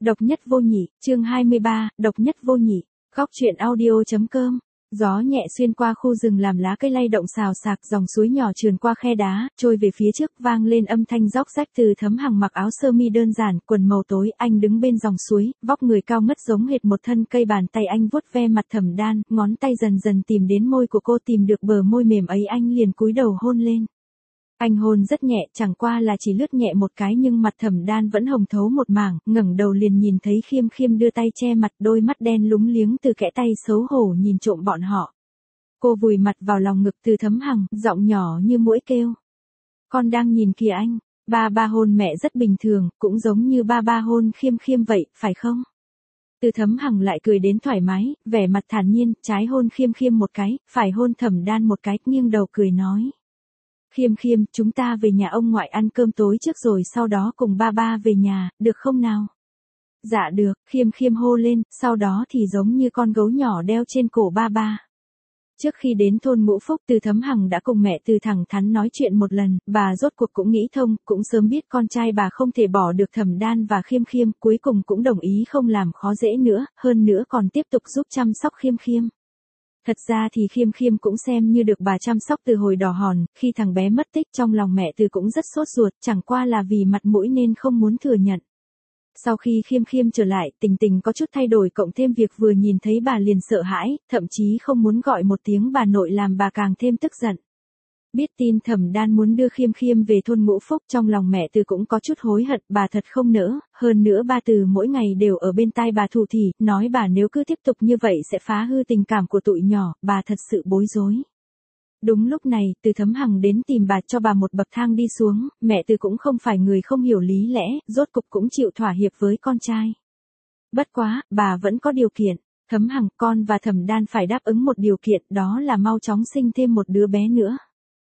Độc nhất vô nhị, chương 23, độc nhất vô nhị. Góc truyện audio.com. Gió nhẹ xuyên qua khu rừng làm lá cây lay động xào xạc, dòng suối nhỏ trườn qua khe đá, trôi về phía trước, vang lên âm thanh róc rách từ Thấm Hằng mặc áo sơ mi đơn giản, quần màu tối, anh đứng bên dòng suối, vóc người cao ngất giống hệt một thân cây, bàn tay anh vuốt ve mặt Thẩm Đan, ngón tay dần dần tìm đến môi của cô, tìm được bờ môi mềm ấy anh liền cúi đầu hôn lên. Anh hôn rất nhẹ, chẳng qua là chỉ lướt nhẹ một cái nhưng mặt Thẩm Đan vẫn hồng thấu một mảng, ngẩng đầu liền nhìn thấy Khiêm Khiêm đưa tay che mặt, đôi mắt đen lúng liếng từ kẽ tay xấu hổ nhìn trộm bọn họ. Cô vùi mặt vào lòng ngực Từ Thấm Hằng, giọng nhỏ như muỗi kêu. Con đang nhìn kìa anh, ba hôn mẹ rất bình thường, cũng giống như ba hôn Khiêm Khiêm vậy, phải không? Từ Thấm Hằng lại cười đến thoải mái, vẻ mặt thản nhiên, trái hôn Khiêm Khiêm một cái, phải hôn Thẩm Đan một cái, nghiêng đầu cười nói. Khiêm Khiêm, chúng ta về nhà ông ngoại ăn cơm tối trước rồi sau đó cùng ba về nhà, được không nào? Dạ được, Khiêm Khiêm hô lên, sau đó thì giống như con gấu nhỏ đeo trên cổ ba. Trước khi đến thôn Ngũ Phúc, Từ Thấm Hằng đã cùng mẹ Từ thẳng thắn nói chuyện một lần, bà rốt cuộc cũng nghĩ thông, cũng sớm biết con trai bà không thể bỏ được Thẩm Đan và Khiêm Khiêm, cuối cùng cũng đồng ý không làm khó dễ nữa, hơn nữa còn tiếp tục giúp chăm sóc Khiêm Khiêm. Thật ra thì Khiêm Khiêm cũng xem như được bà chăm sóc từ hồi đỏ hòn, khi thằng bé mất tích trong lòng mẹ Từ cũng rất sốt ruột, chẳng qua là vì mặt mũi nên không muốn thừa nhận. Sau khi Khiêm Khiêm trở lại, tình tình có chút thay đổi, cộng thêm việc vừa nhìn thấy bà liền sợ hãi, thậm chí không muốn gọi một tiếng bà nội làm bà càng thêm tức giận. Biết tin Thẩm Đan muốn đưa Khiêm Khiêm về thôn Ngũ Phúc, trong lòng mẹ Từ cũng có chút hối hận, bà thật không nỡ, hơn nữa ba Từ mỗi ngày đều ở bên tai bà thủ thỉ, nói bà nếu cứ tiếp tục như vậy sẽ phá hư tình cảm của tụi nhỏ, bà thật sự bối rối. Đúng lúc này, Từ Thấm Hằng đến tìm bà cho bà một bậc thang đi xuống, mẹ Từ cũng không phải người không hiểu lý lẽ, rốt cục cũng chịu thỏa hiệp với con trai. Bất quá, bà vẫn có điều kiện. Thấm Hằng, con và Thẩm Đan phải đáp ứng một điều kiện, đó là mau chóng sinh thêm một đứa bé nữa.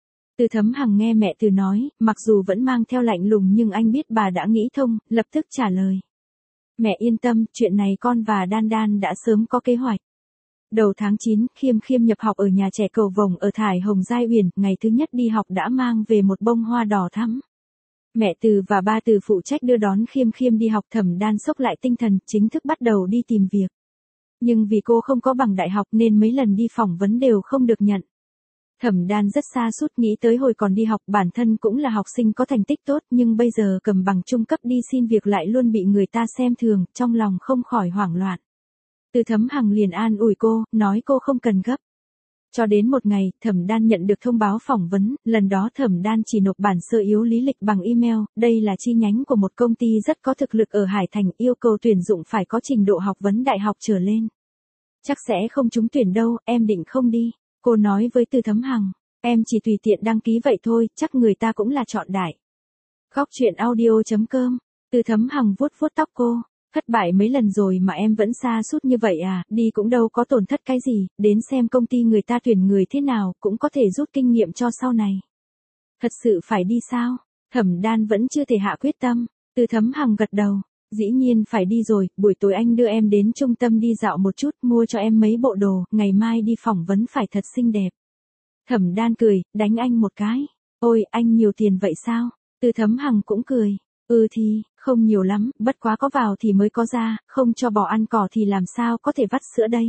Từ Thấm Hằng nghe mẹ Từ nói, mặc dù vẫn mang theo lạnh lùng nhưng anh biết bà đã nghĩ thông, lập tức trả lời. Mẹ yên tâm, chuyện này con và Đan Đan đã sớm có kế hoạch. Đầu tháng 9, Khiêm Khiêm nhập học ở nhà trẻ Cầu Vồng ở Thải Hồng Giai Uyển, ngày thứ nhất đi học đã mang về một bông hoa đỏ thắm. Mẹ Từ và ba Từ phụ trách đưa đón Khiêm Khiêm đi học, Thẩm Đan sốc lại tinh thần, chính thức bắt đầu đi tìm việc. Nhưng vì cô không có bằng đại học nên mấy lần đi phỏng vấn đều không được nhận. Thẩm Đan rất xa sút nghĩ tới hồi còn đi học, bản thân cũng là học sinh có thành tích tốt nhưng bây giờ cầm bằng trung cấp đi xin việc lại luôn bị người ta xem thường, trong lòng không khỏi hoảng loạn. Từ Thấm Hằng liền an ủi cô, nói cô không cần gấp. Cho đến một ngày, Thẩm Đan nhận được thông báo phỏng vấn, lần đó Thẩm Đan chỉ nộp bản sơ yếu lý lịch bằng email, đây là chi nhánh của một công ty rất có thực lực ở Hải Thành, yêu cầu tuyển dụng phải có trình độ học vấn đại học trở lên. Chắc sẽ không trúng tuyển đâu, em định không đi. Cô nói với Từ Thấm Hằng, em chỉ tùy tiện đăng ký vậy thôi, chắc người ta cũng là chọn đại. Góc truyện audio.com. Từ Thấm Hằng vuốt vuốt tóc cô, thất bại mấy lần rồi mà em vẫn sa sút như vậy à, đi cũng đâu có tổn thất cái gì, đến xem công ty người ta tuyển người thế nào, cũng có thể rút kinh nghiệm cho sau này. Thật sự phải đi sao? Thẩm Đan vẫn chưa thể hạ quyết tâm. Từ Thấm Hằng gật đầu. Dĩ nhiên phải đi rồi, buổi tối anh đưa em đến trung tâm đi dạo một chút, mua cho em mấy bộ đồ, ngày mai đi phỏng vấn phải thật xinh đẹp. Thẩm Đan cười, đánh anh một cái. Ôi, anh nhiều tiền vậy sao? Từ Thấm Hằng cũng cười. Thì, không nhiều lắm, bất quá có vào thì mới có ra, không cho bò ăn cỏ thì làm sao có thể vắt sữa đây.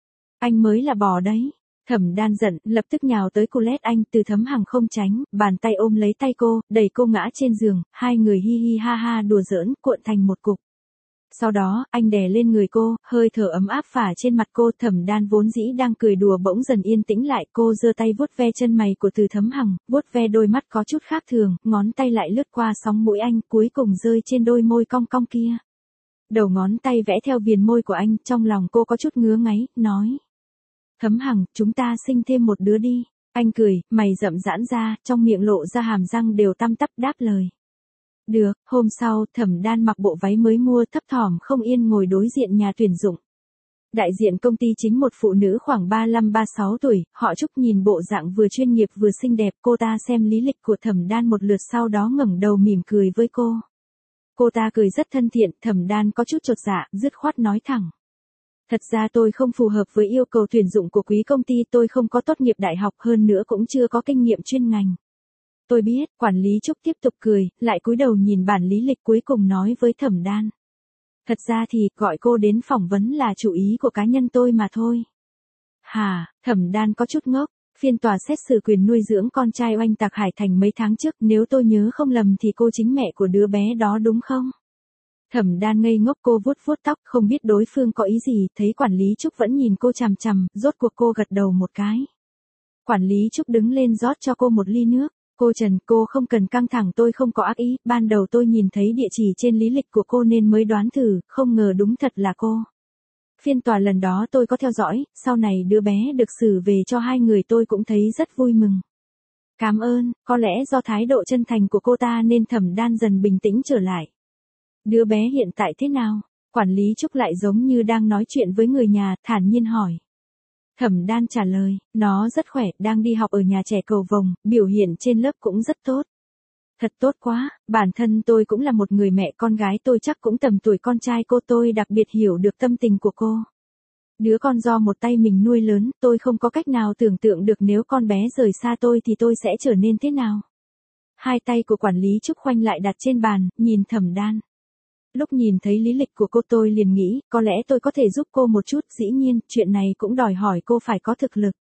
Anh mới là bò đấy. Thẩm Đan giận, lập tức nhào tới Colette anh, Từ Thấm Hằng không tránh, bàn tay ôm lấy tay cô, đẩy cô ngã trên giường, hai người hi hi ha ha đùa giỡn, cuộn thành một cục. Sau đó, anh đè lên người cô, hơi thở ấm áp phả trên mặt cô, Thẩm Đan vốn dĩ đang cười đùa bỗng dần yên tĩnh lại, cô giơ tay vuốt ve chân mày của Từ Thấm Hằng, vuốt ve đôi mắt có chút khác thường, ngón tay lại lướt qua sóng mũi anh, cuối cùng rơi trên đôi môi cong cong kia. Đầu ngón tay vẽ theo viền môi của anh, trong lòng cô có chút ngứa ngáy, nói. Thấm Hằng, chúng ta sinh thêm một đứa đi. Anh cười, mày rậm giãn ra, trong miệng lộ ra hàm răng đều tăm tắp đáp lời. Được, hôm sau, Thẩm Đan mặc bộ váy mới mua, thấp thỏm không yên ngồi đối diện nhà tuyển dụng. Đại diện công ty chính một phụ nữ khoảng 35-36 tuổi, họ Trúc nhìn bộ dạng vừa chuyên nghiệp vừa xinh đẹp, cô ta xem lý lịch của Thẩm Đan một lượt sau đó ngẩng đầu mỉm cười với cô. Cô ta cười rất thân thiện, Thẩm Đan có chút chột dạ, dứt khoát nói thẳng. Thật ra tôi không phù hợp với yêu cầu tuyển dụng của quý công ty, tôi không có tốt nghiệp đại học, hơn nữa cũng chưa có kinh nghiệm chuyên ngành. Tôi biết, quản lý Trúc tiếp tục cười, lại cúi đầu nhìn bản lý lịch cuối cùng nói với Thẩm Đan. Thật ra thì, gọi cô đến phỏng vấn là chủ ý của cá nhân tôi mà thôi. Hả, Thẩm Đan có chút ngốc, phiên tòa xét xử quyền nuôi dưỡng con trai oanh tạc Hải Thành mấy tháng trước, nếu tôi nhớ không lầm thì cô chính mẹ của đứa bé đó đúng không? Thẩm Đan ngây ngốc, cô vuốt vuốt tóc, không biết đối phương có ý gì, thấy quản lý Trúc vẫn nhìn cô chằm chằm, rốt cuộc cô gật đầu một cái. Quản lý Trúc đứng lên rót cho cô một ly nước. Cô Trần, cô không cần căng thẳng, tôi không có ác ý, ban đầu tôi nhìn thấy địa chỉ trên lý lịch của cô nên mới đoán thử, không ngờ đúng thật là cô. Phiên tòa lần đó tôi có theo dõi, sau này đứa bé được xử về cho hai người tôi cũng thấy rất vui mừng. Cảm ơn, có lẽ do thái độ chân thành của cô ta nên Thẩm Đan dần bình tĩnh trở lại. Đứa bé hiện tại thế nào? Quản lý Trúc lại giống như đang nói chuyện với người nhà, thản nhiên hỏi. Thẩm Đan trả lời, nó rất khỏe, đang đi học ở nhà trẻ Cầu Vồng, biểu hiện trên lớp cũng rất tốt. Thật tốt quá, bản thân tôi cũng là một người mẹ, con gái tôi chắc cũng tầm tuổi con trai cô, tôi đặc biệt hiểu được tâm tình của cô. Đứa con do một tay mình nuôi lớn, tôi không có cách nào tưởng tượng được nếu con bé rời xa tôi thì tôi sẽ trở nên thế nào. Hai tay của quản lý Trúc khoanh lại đặt trên bàn, nhìn Thẩm Đan. Lúc nhìn thấy lý lịch của cô tôi liền nghĩ, có lẽ tôi có thể giúp cô một chút, dĩ nhiên, chuyện này cũng đòi hỏi cô phải có thực lực.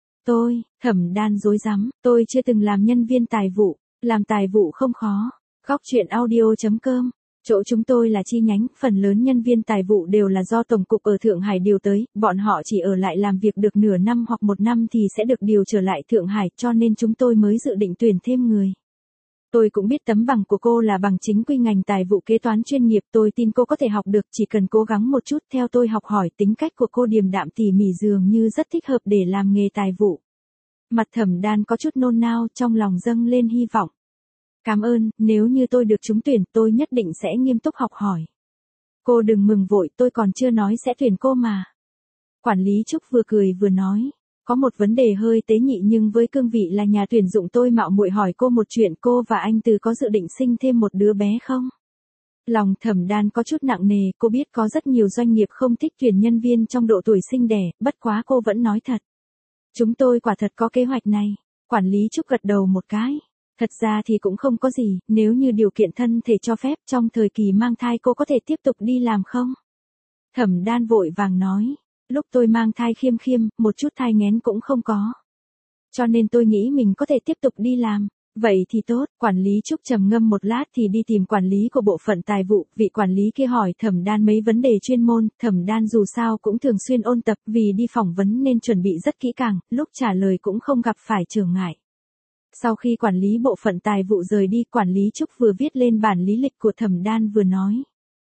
Thẩm Đan rối rắm, tôi chưa từng làm nhân viên tài vụ, làm tài vụ không khó. Góc chuyện audio.com, chỗ chúng tôi là chi nhánh, phần lớn nhân viên tài vụ đều là do Tổng cục ở Thượng Hải điều tới, bọn họ chỉ ở lại làm việc được nửa năm hoặc một năm thì sẽ được điều trở lại Thượng Hải, cho nên chúng tôi mới dự định tuyển thêm người. Tôi cũng biết tấm bằng của cô là bằng chính quy ngành tài vụ kế toán chuyên nghiệp, tôi tin cô có thể học được, chỉ cần cố gắng một chút. Theo tôi học hỏi, tính cách của cô điềm đạm tỉ mỉ dường như rất thích hợp để làm nghề tài vụ. Mặt Thẩm Đan có chút nôn nao, trong lòng dâng lên hy vọng. Cảm ơn, nếu như tôi được trúng tuyển, tôi nhất định sẽ nghiêm túc học hỏi. Cô đừng mừng vội, tôi còn chưa nói sẽ tuyển cô mà. Quản lý Trúc vừa cười vừa nói. Có một vấn đề hơi tế nhị nhưng với cương vị là nhà tuyển dụng tôi mạo muội hỏi cô một chuyện, cô và anh Từ có dự định sinh thêm một đứa bé không? Lòng Thẩm Đan có chút nặng nề, cô biết có rất nhiều doanh nghiệp không thích tuyển nhân viên trong độ tuổi sinh đẻ, bất quá cô vẫn nói thật. Chúng tôi quả thật có kế hoạch này. Quản lý Trúc gật đầu một cái. Thật ra thì cũng không có gì, nếu như điều kiện thân thể cho phép, trong thời kỳ mang thai cô có thể tiếp tục đi làm không? Thẩm Đan vội vàng nói. Lúc tôi mang thai khiêm khiêm, một chút thai nghén cũng không có. Cho nên tôi nghĩ mình có thể tiếp tục đi làm. Vậy thì tốt, quản lý Trúc trầm ngâm một lát thì đi tìm quản lý của bộ phận tài vụ, vị quản lý kia hỏi Thẩm Đan mấy vấn đề chuyên môn, Thẩm Đan dù sao cũng thường xuyên ôn tập, vì đi phỏng vấn nên chuẩn bị rất kỹ càng, lúc trả lời cũng không gặp phải trở ngại. Sau khi quản lý bộ phận tài vụ rời đi, quản lý Trúc vừa viết lên bản lý lịch của Thẩm Đan vừa nói.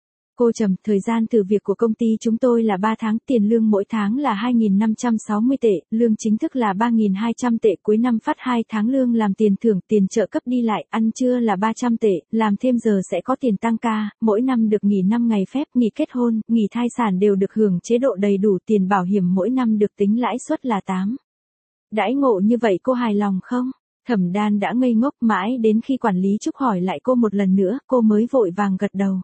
Cô Trầm, thời gian thử việc của công ty chúng tôi là 3 tháng, tiền lương mỗi tháng là 2.560 tệ, lương chính thức là 3.200 tệ, cuối năm phát 2 tháng lương làm tiền thưởng, tiền trợ cấp đi lại, ăn trưa là 300 tệ, làm thêm giờ sẽ có tiền tăng ca, mỗi năm được nghỉ 5 ngày phép, nghỉ kết hôn, nghỉ thai sản đều được hưởng chế độ đầy đủ, tiền bảo hiểm mỗi năm được tính lãi suất là 8. Đãi ngộ như vậy cô hài lòng không? Thẩm Đan đã ngây ngốc mãi đến khi quản lý Trúc hỏi lại cô một lần nữa, cô mới vội vàng gật đầu.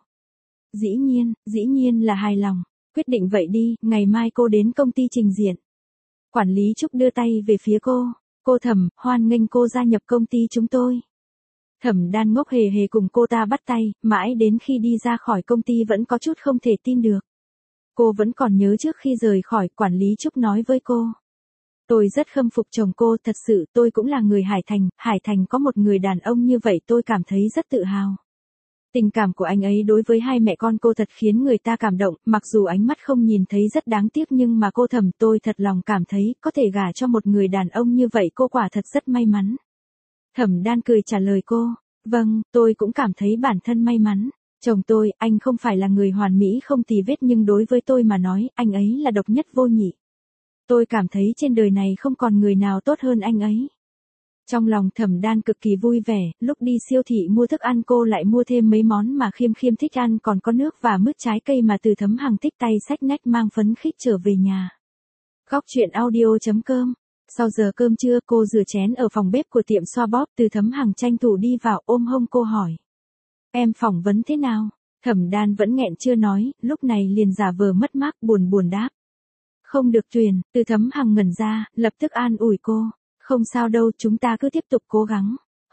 Dĩ nhiên là hài lòng. Quyết định vậy đi, ngày mai cô đến công ty trình diện. Quản lý Trúc đưa tay về phía cô. Cô Thẩm, hoan nghênh cô gia nhập công ty chúng tôi. Thẩm Đan ngốc hề hề cùng cô ta bắt tay, mãi đến khi đi ra khỏi công ty vẫn có chút không thể tin được. Cô vẫn còn nhớ trước khi rời khỏi, quản lý Trúc nói với cô. Tôi rất khâm phục chồng cô, thật sự tôi cũng là người Hải Thành có một người đàn ông như vậy tôi cảm thấy rất tự hào. Tình cảm của anh ấy đối với hai mẹ con cô thật khiến người ta cảm động, mặc dù ánh mắt không nhìn thấy rất đáng tiếc nhưng mà cô Thẩm, tôi thật lòng cảm thấy có thể gả cho một người đàn ông như vậy cô quả thật rất may mắn. Thẩm Đan cười trả lời cô, vâng, tôi cũng cảm thấy bản thân may mắn. Chồng tôi, anh không phải là người hoàn mỹ không tì vết nhưng đối với tôi mà nói, anh ấy là độc nhất vô nhị. Tôi cảm thấy trên đời này không còn người nào tốt hơn anh ấy. Trong lòng Thẩm Đan cực kỳ vui vẻ, lúc đi siêu thị mua thức ăn cô lại mua thêm mấy món mà khiêm khiêm thích ăn, còn có nước và mứt trái cây mà Từ Thấm Hằng thích, tay xách nách mang phấn khích trở về nhà. Góc chuyện audio.com. Sau giờ cơm trưa cô rửa chén ở phòng bếp của tiệm xoa bóp, Từ Thấm Hằng tranh thủ đi vào ôm hông cô hỏi. Em phỏng vấn thế nào? Thẩm Đan vẫn nghẹn chưa nói, lúc này liền giả vờ mất mát buồn buồn đáp. Không được tuyển, Từ Thấm Hằng ngẩn ra, lập tức an ủi cô. Không sao đâu, chúng ta cứ tiếp tục cố gắng.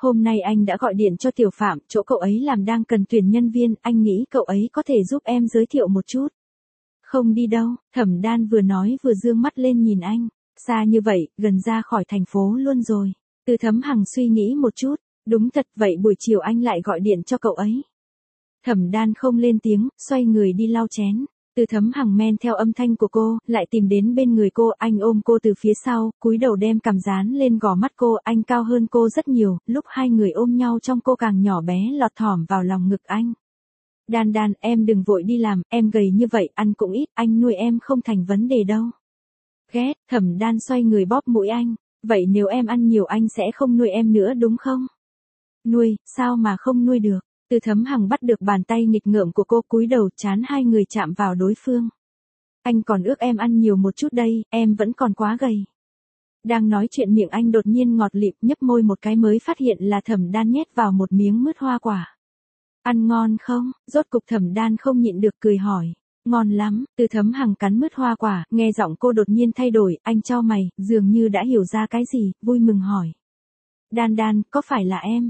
hôm nay anh đã gọi điện cho Tiểu Phạm, chỗ cậu ấy làm đang cần tuyển nhân viên, anh nghĩ cậu ấy có thể giúp em giới thiệu một chút. Không đi đâu, Thẩm Đan vừa nói vừa dương mắt lên nhìn anh. Xa như vậy, gần ra khỏi thành phố luôn rồi. Từ Thấm Hằng suy nghĩ một chút, đúng thật vậy buổi chiều anh lại gọi điện cho cậu ấy. Thẩm Đan không lên tiếng, xoay người đi lau chén. Từ Thấm Hằng men theo âm thanh của cô, lại tìm đến bên người cô, anh ôm cô từ phía sau, cúi đầu đem cằm dán lên gò mắt cô, anh cao hơn cô rất nhiều, lúc hai người ôm nhau trong cô càng nhỏ bé lọt thỏm vào lòng ngực anh. Đan Đan, em đừng vội đi làm, em gầy như vậy, ăn cũng ít, anh nuôi em không thành vấn đề đâu. Ghét, Thẩm Đan xoay người bóp mũi anh, vậy nếu em ăn nhiều anh sẽ không nuôi em nữa đúng không? Nuôi, sao mà không nuôi được? Từ Thấm Hằng bắt được bàn tay nghịch ngợm của cô, cúi đầu, chán hai người chạm vào đối phương. Anh còn ước em ăn nhiều một chút đây, em vẫn còn quá gầy. Đang nói chuyện miệng anh đột nhiên ngọt lịm, nhấp môi một cái mới phát hiện là Thẩm Đan nhét vào một miếng mứt hoa quả. Ăn ngon không? Rốt cục Thẩm Đan không nhịn được cười hỏi. Ngon lắm, Từ Thấm Hằng cắn mứt hoa quả, nghe giọng cô đột nhiên thay đổi, anh chau mày, dường như đã hiểu ra cái gì, vui mừng hỏi. Đan Đan, có phải là em?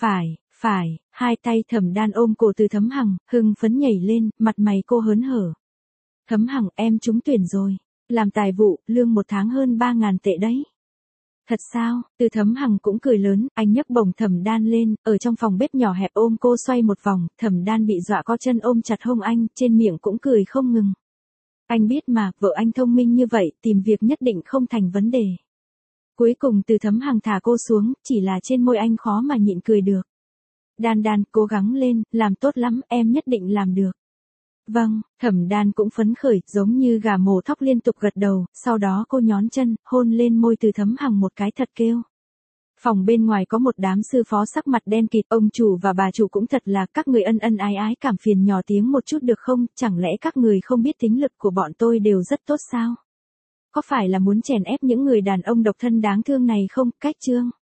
Phải, hai tay Thẩm Đan ôm cổ Từ Thấm Hằng, hưng phấn nhảy lên, mặt mày cô hớn hở. Thấm Hằng, em trúng tuyển rồi. Làm tài vụ, lương 1 tháng hơn 3.000 tệ đấy. Thật sao? Từ Thấm Hằng cũng cười lớn, anh nhấc bổng Thẩm Đan lên, ở trong phòng bếp nhỏ hẹp ôm cô xoay một vòng, Thẩm Đan bị dọa co chân ôm chặt hông anh, trên miệng cũng cười không ngừng. Anh biết mà, vợ anh thông minh như vậy, tìm việc nhất định không thành vấn đề. Cuối cùng Từ Thấm Hằng thả cô xuống, chỉ là trên môi anh khó mà nhịn cười được. Đan Đan, cố gắng lên, làm tốt lắm, em nhất định làm được. Vâng, Thẩm Đan cũng phấn khởi, giống như gà mổ thóc liên tục gật đầu, sau đó cô nhón chân, hôn lên môi Từ Thấm Hằng một cái thật kêu. Phòng bên ngoài có một đám sư phó sắc mặt đen kịt, ông chủ và bà chủ cũng thật là các người ân ân ái ái, cảm phiền nhỏ tiếng một chút được không, chẳng lẽ các người không biết tính lực của bọn tôi đều rất tốt sao? Có phải là muốn chèn ép những người đàn ông độc thân đáng thương này không, cách chương.